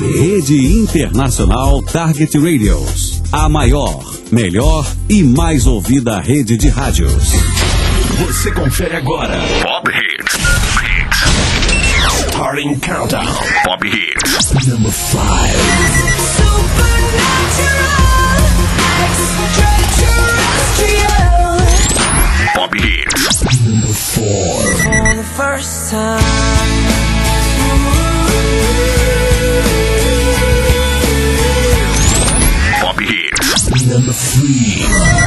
Rede Internacional Target Radios. A maior, melhor e mais ouvida rede de rádios. Você confere agora. Pop Hits. Starting Countdown. Pop Hits. Number 5. Pop Hits. Number 4. For the first time. Pop Hits. Number 3.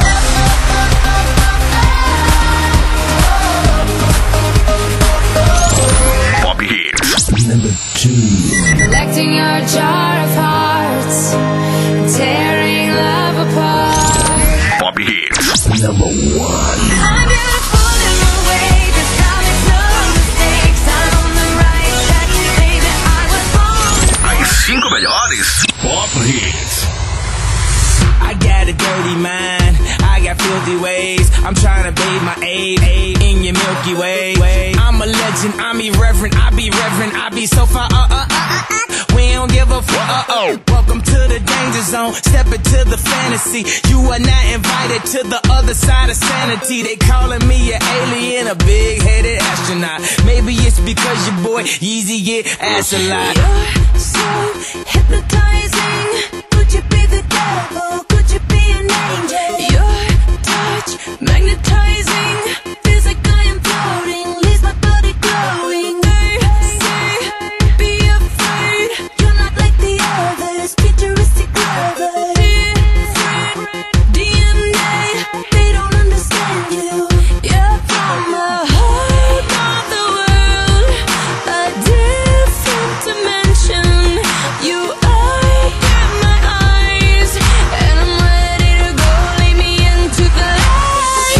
Pop Hits. Number 2. Collecting your jar of hearts, tearing love apart. Pop Hits. Number 1. I'm beautiful in my way, 'cause God makes no mistakes. I'm on the right track, baby, I was born. As 5 melhores. Pop Hits. I got a dirty mind, I got filthy ways. I'm trying to bathe my aid in your Milky Way. I'm a legend, I'm irreverent, I be reverent, I be so far. We don't give a fuck. Welcome to the danger zone, step into the fantasy. You are not invited to the other side of sanity. They calling me an alien, a big-headed astronaut. Maybe it's because your boy Yeezy get ass a lot. You're so hypnotizing. Could you be the devil? Could you be an angel? Your touch magnetizing. Feels like I am floating. Leaves my body glowing. They say, be afraid. You're not like the others. Futuristic lovers. Different DNA. They don't understand you. You're from a whole other world. A different dimension. You open my eyes, and I'm ready to go. Lead me into the light.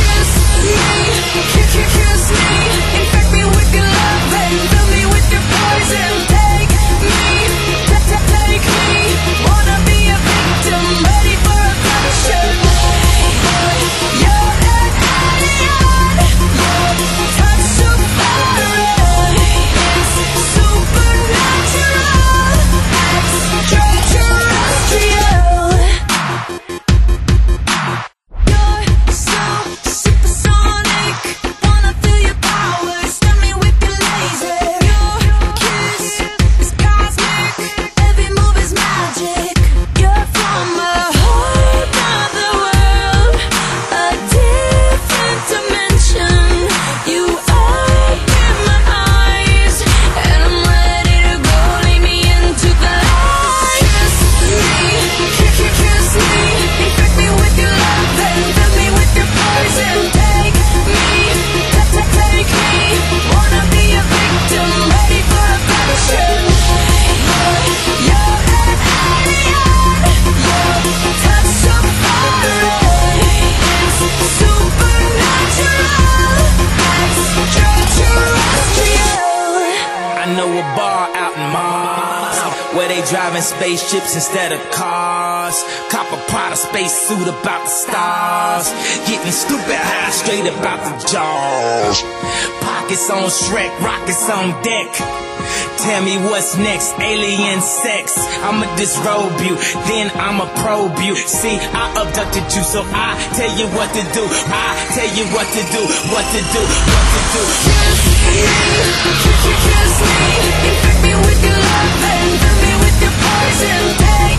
Kiss me, infect me with your love and fill me with your poison. Take me, wanna be a victim, ready for a passion. You're an alien, your touch so foreign. It's supernatural, extraterrestrial. You're so supersonic, wanna feel your powers, stun me with your laser. Your kiss is cosmic, every move is magic. You're from a whole other world, a different dimension. You open my eyes, and I'm ready to go. Lead me into the light. Kiss me, infect me with your love and fill me with your poison. Take me, wanna be a victim, ready for a passion. You're an alien, your touch so foreign. It's supernatural, extraterrestrial. I know a bar out in Mars where they driving spaceships instead of cars. Cop a Prada space suit about the stars. Getting stupid high straight about the jaws. Pockets on Shrek, rockets on deck. Tell me what's next, alien sex. I'ma disrobe you, then I'ma probe you. See, I abducted you, so I tell you what to do. I tell you what to do, what to do, what to do. Kiss me, infect me with your love and fill me with your poison. Take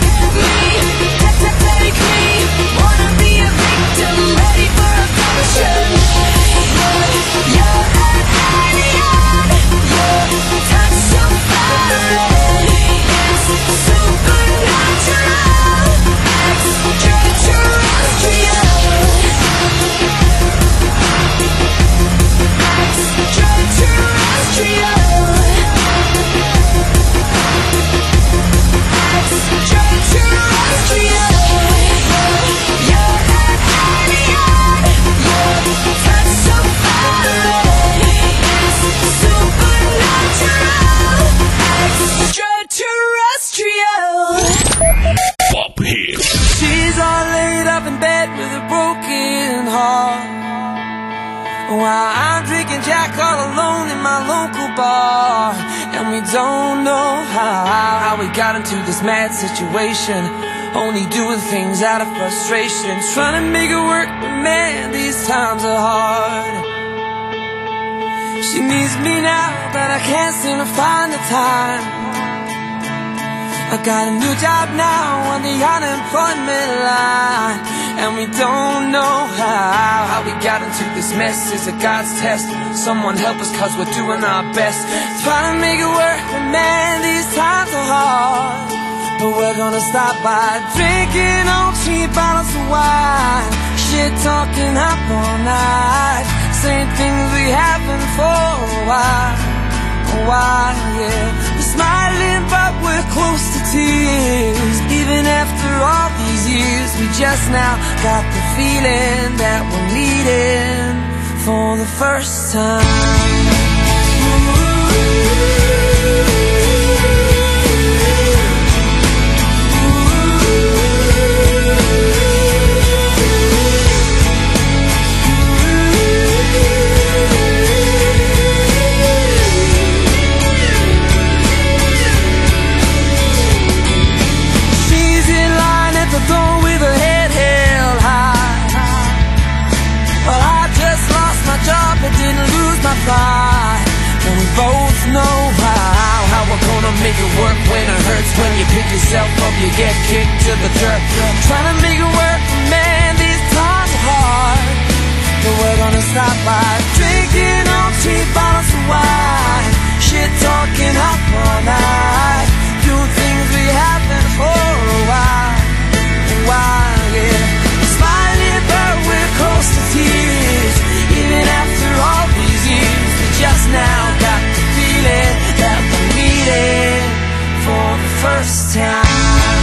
me, wanna be a victim, ready for a passion. You're an alien, your touch so foreign. It's supernatural, extraterrestrial. Pop Hits. She's all laid up in bed with a broken heart, while I'm drinking Jack all alone in my our local bar, and we don't know how we got into this mad situation. Only doing things out of frustration, trying to make it work, but man, these times are hard. She needs me now, but I can't seem to find the time. I got a new job now on the unemployment line, and we don't know how we got into this mess. Is it God's test? Someone help us, cause we're doing our best, trying to make it work, but man, these times are hard. But we're gonna stop by drinking on cheap bottles of wine, shit talking up all night, saying things we haven't for a while, yeah. We're smiling but we're close to tears. Even after all these years, we just now got the feeling that we're meeting for the first time. And we both know how we're gonna make it work when it hurts. When you pick yourself up, you get kicked to the dirt. Trying to make it work, man, these times are hard. But we're gonna stop by drinking on cheap bottles of wine, shit talking up all night, doing things we haven't for a while, yeah. Smiling but we're close to tears. Even after all these years, we just now got the feeling that we're meeting for the first time.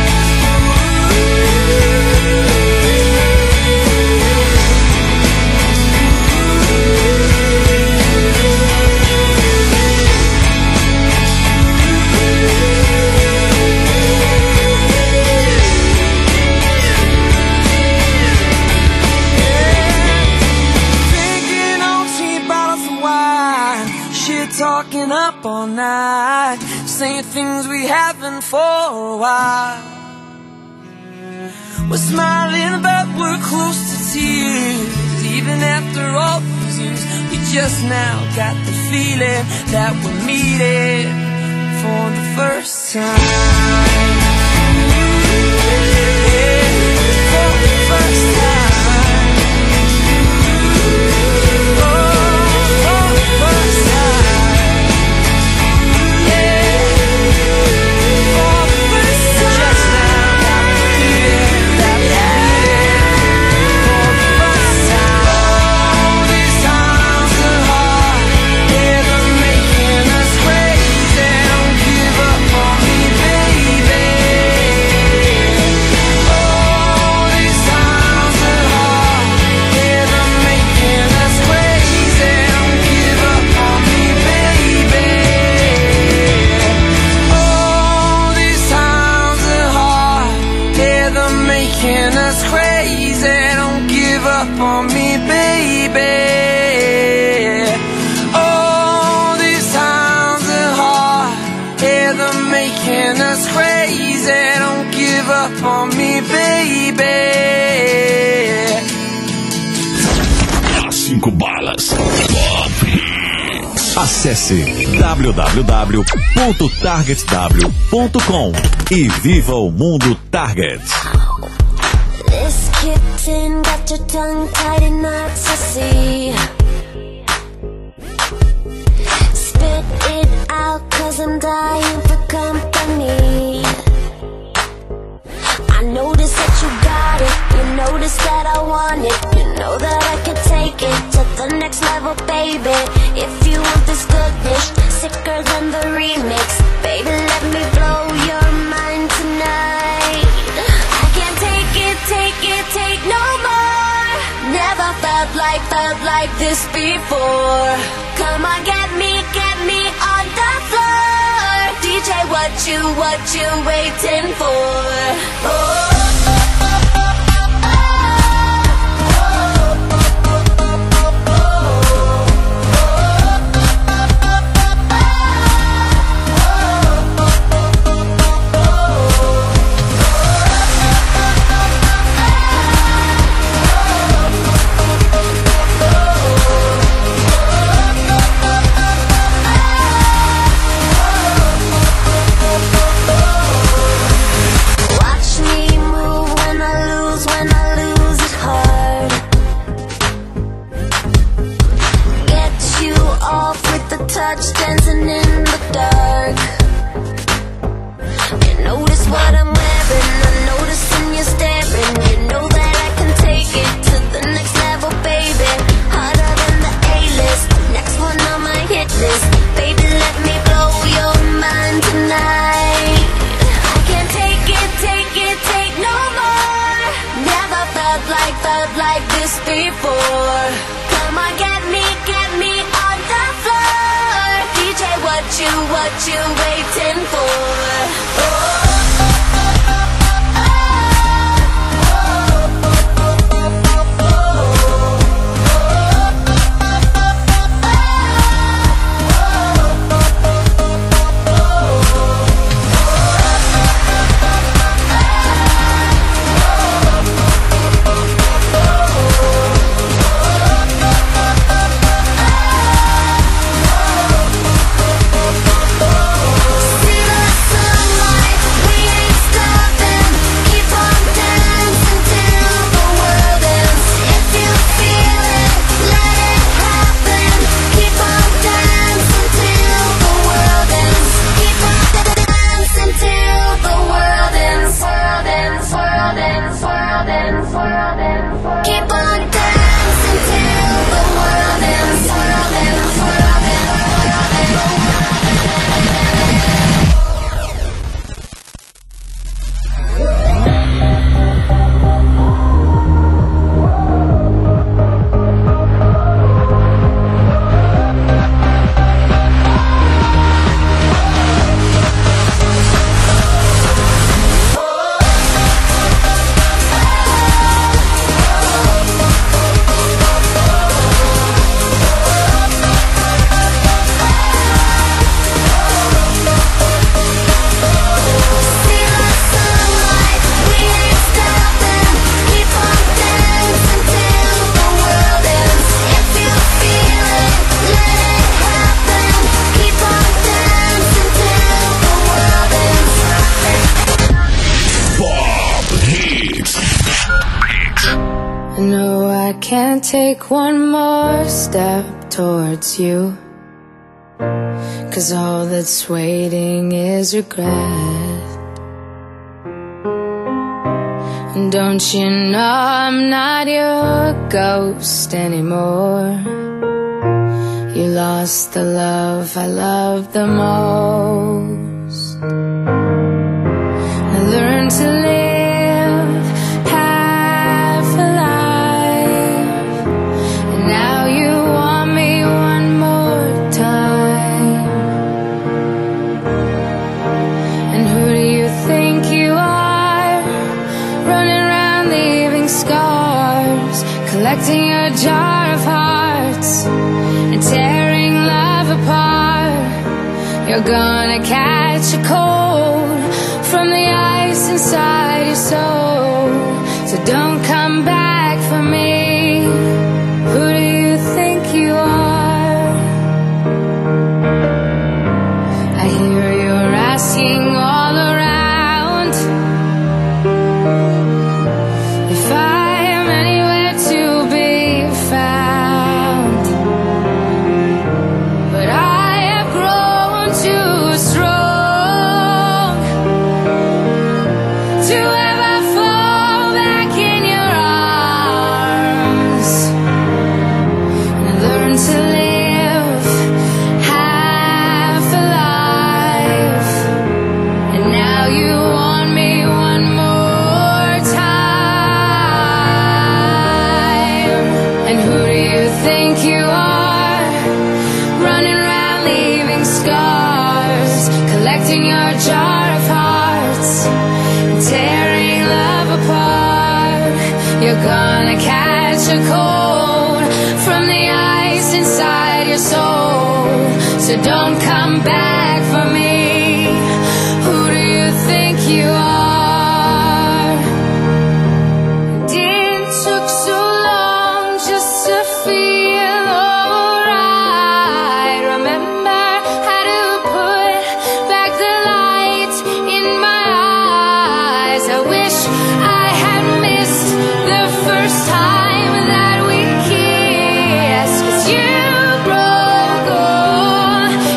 Talking up all night, saying things we haven't for a while. We're smiling but we're close to tears. Even after all these years, we just now got the feeling that we're meeting for the first time. Yeah, for the first time. On me, baby. Oh, these times are hard. Yeah, they're making us crazy. Don't give up on me, baby. As 5 balas. Pop Hits. Acesse www.targetw.com e viva o mundo Target. This kitten got your tongue tied and not to see. Spit it out, cause I'm dying for company. I notice that you got it, you notice that I want it, you know that I can take it to the next level, baby. If you want this goodness, sicker than the remix, baby, let me blow your mind tonight. I can't take it, take no more. Never felt like this before. Come on, get me on the floor. DJ, what you waiting for? Oh. watch dancing in the dark. You notice what I'm wearing, I'm noticing you're staring. You know that I can take it to the next level, baby. Harder than the A-list, next one on my hit list. Baby, let me blow your mind tonight. I can't take it, take no more. Never felt like this before. Come on, get me on the floor. DJ, what you waiting for? No, I can't take one more step towards you, 'cause all that's waiting is regret. And don't you know I'm not your ghost anymore? You lost the love I loved the most. I learned to live half alive, and now you want me one more time. And who do you think you are, running around leaving scars, collecting a jar of hearts and tearing love apart? You're gonna catch a cold from the ice inside your soul, so don't come back for me. Who do you think you are? I hear you're asking all around if I am anywhere to be found, but I have grown too strong to ever fall back in your arms. And I learned to live half alive, and now you want me one more time. And who do you think you are, running around leaving scars, collecting your jar of hearts and tearing love apart? You're gonna catch a cold from the ice inside your soul, so don't come back for me. Who do you think you are? It took so long just to feel alright. Remember how to put back the light in my eyes. I wish I had missed the first time that we kissed, 'cause you broke all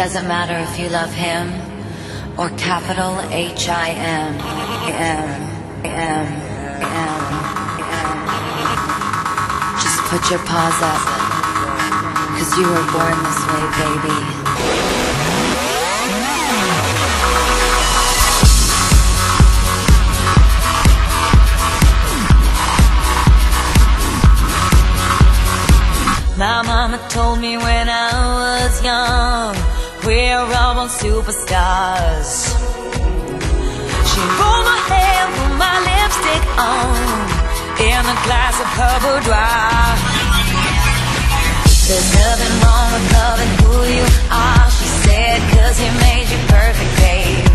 doesn't matter if you love him or capital H-I-M. Just put your paws up, 'cause you were born this way, baby. My mama told me when I was young, we're all born superstars. She rolled my hair, put my lipstick on, in a glass of her boudoir. There's nothing wrong with loving who you are, she said, 'cause he made you perfect, babe.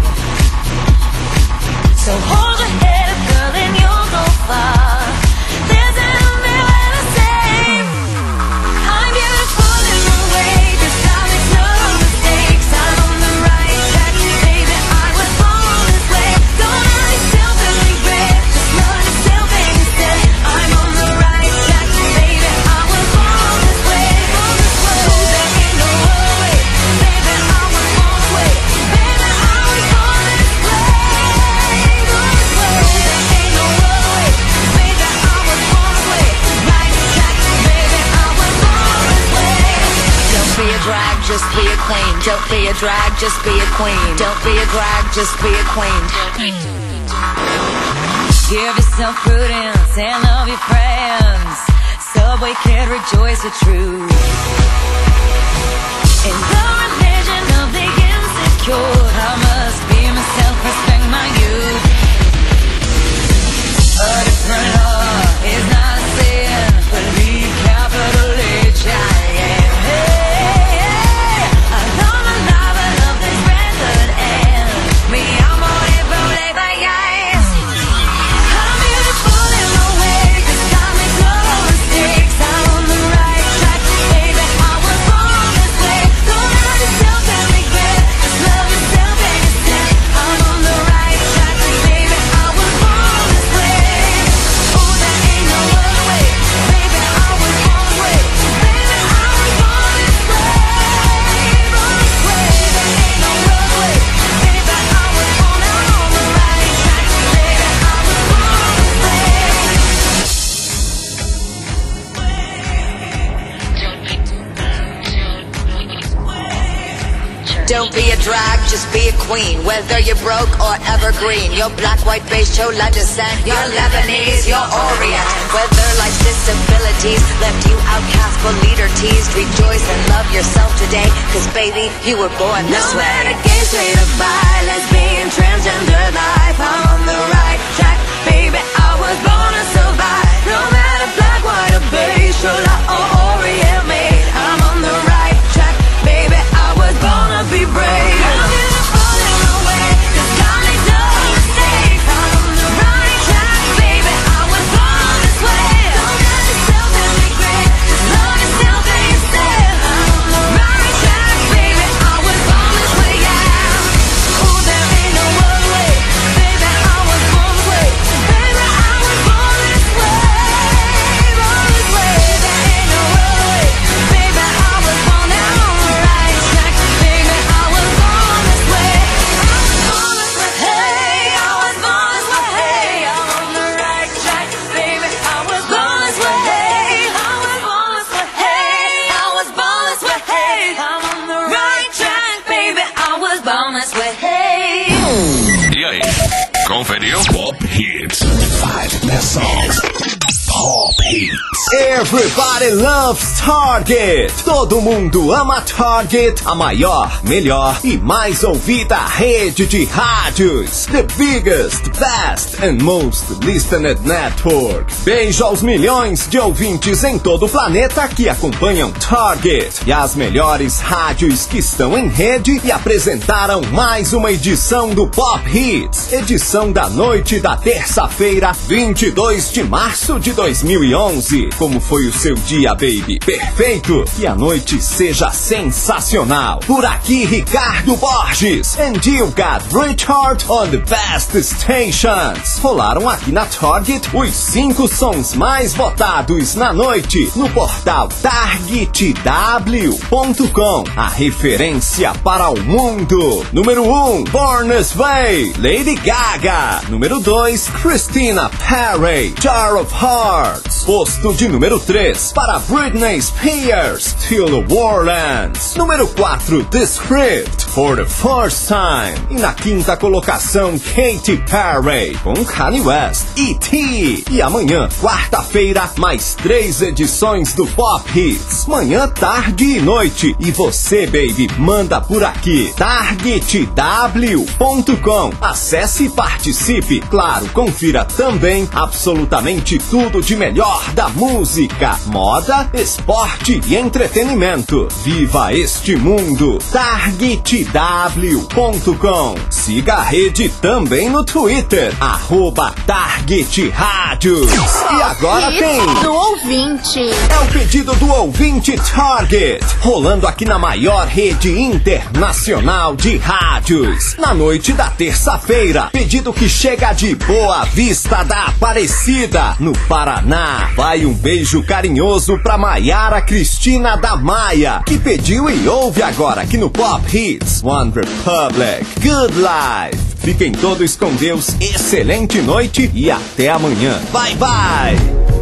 So hold your head up, girl, and you'll go far. There's an just be a queen. Don't be a drag, just be a queen. Don't be a drag, just be a queen. Give yourself prudence and love your friends. Subway kid, rejoice the truth. In the religion of the insecure, I must be myself, respect my youth. A different law is not a sin. Believe capital H-I-M. Don't be a drag, just be a queen. Whether you're broke or evergreen, you're black, white, beige, chola descent, you're Lebanese, you're Orient. Whether life's disabilities left you outcast but leader teased, rejoice and love yourself today, 'cause baby, you were born this way. No matter gay, straight or bi, lesbian, transgender life, I'm on the right track, baby, I was born to survive. No matter black, white or beige, chola or Orient made, I'm on the right track, baby, I was born to be brave. Conferiu? Pop Hits. 5 best songs. Pop Hits. Everybody loves Target. Todo mundo ama Target, a maior, melhor e mais ouvida rede de rádios. The biggest, best and most listened network. Beijo aos milhões de ouvintes em todo o planeta que acompanham Target e as melhores rádios que estão em rede e apresentaram mais uma edição do Pop Hits. Edição da noite da terça-feira, 22 de março de 2011. Como foi o seu dia, baby? Perfeito! Que a noite seja sensacional. Por aqui, Ricardo Borges. And you got Richard on the best stations. Rolaram aqui na Target os 5 sons mais votados na noite no portal targetw.com. A referência para o mundo. Número 1, Born This Way, Lady Gaga. Número 2, Christina Perry, Jar of Hearts. Posto de número 3 para Britney Spears, Till the War Ends. Número 4, The Script, For the First Time. E na quinta colocação, Katy Perry com Kanye West, E.T. E amanhã, quarta-feira, mais 3 edições do Pop Hits. Manhã, tarde e noite. E você, baby, manda por aqui. targetw.com. Acesse e participe. Claro, confira também absolutamente tudo de melhor da música, moda, esporte e entretenimento. Viva este mundo. targetw.com. Siga a rede também no Twitter, @TargetRádios. E agora tem do ouvinte. É o pedido do ouvinte Target, rolando aqui na maior rede internacional de rádios. Na noite da terça-feira, pedido que chega de Boa Vista da Aparecida, no Paraná. Vai um beijo carinhoso pra Maiara Cristina da Maia, que pediu e ouve agora aqui no Pop Hits. One Republic, Good Life. Fiquem todos com Deus, excelente noite e até amanhã. Bye, bye!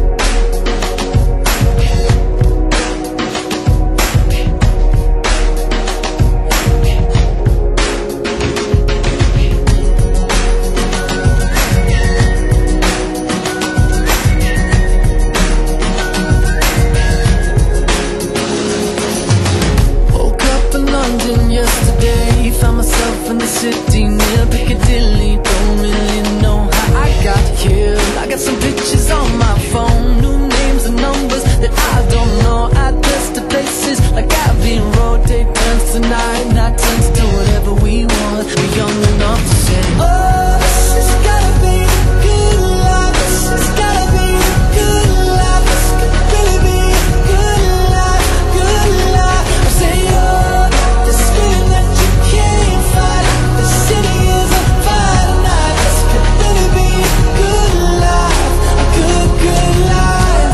City near Piccadilly, don't really know how I got here. I got some pictures on my phone, new names and numbers that I don't know. Address to places like Abbey Road, take turns tonight, not turns to whatever we want. We're young enough to say, oh, this has gotta be good life. This has gotta be good life. This could really be good life, good life. I say, oh, this feeling that you can't fight. The city is on fire tonight. This could really be good life, a good, good life.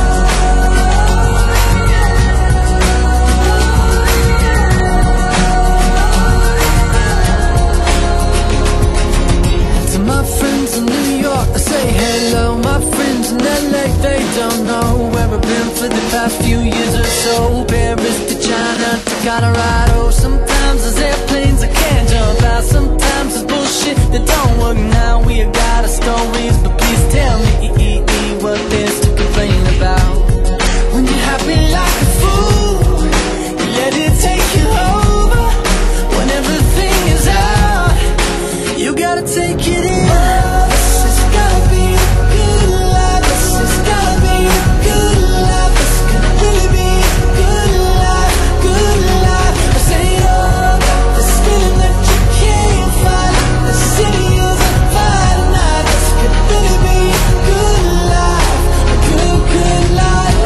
To my friends in New York, I say hello. My friends in LA, they don't know where I've been for the past few years or so. Paris to China to Colorado. Sometimes there's airplanes I can't jump out. Sometimes it's bullshit that don't work now. We got our stories, but please tell me what there's to complain about. When you're happy like a fool, you let it take you over. When everything is out, you gotta take it in. This has gotta be good life. This has gotta be good life. This could really be good life, good life. I say, oh, this feeling that you can't fight. The city is on fire tonight. This could really be good life, a good, good life.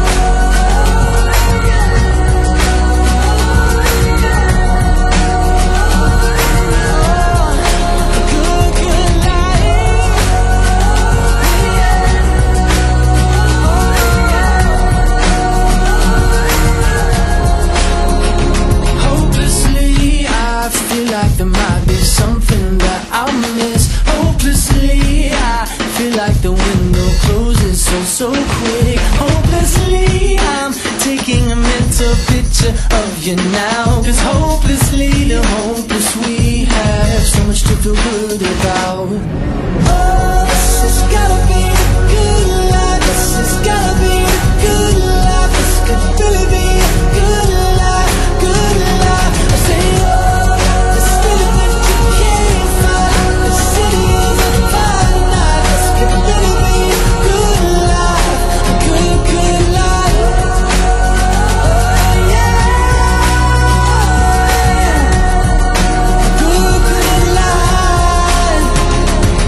A good, good life. Hopelessly, I feel like there might be something that I'll miss. Hopelessly, I feel like the window closes so quick. Hopelessly, I'm taking a mental picture of you now. 'Cause hopelessly, the hopeless we have so much to feel good about. Oh, this has gotta be good life. This has gotta be good life. This could really be good life, good life. I say, oh, this feeling that you can't fight. The city is on fire tonight. This could really be good life, a good, good life. Oh, yeah. A good, good life.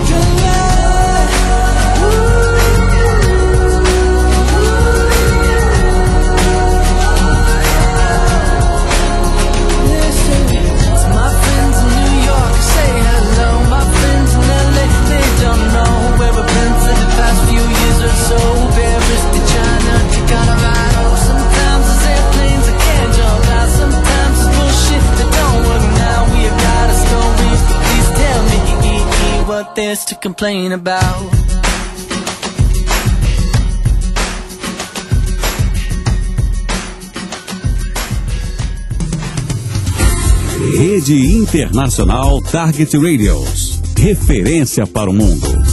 to complain about. Rede Internacional Target Radios. Referência para o mundo.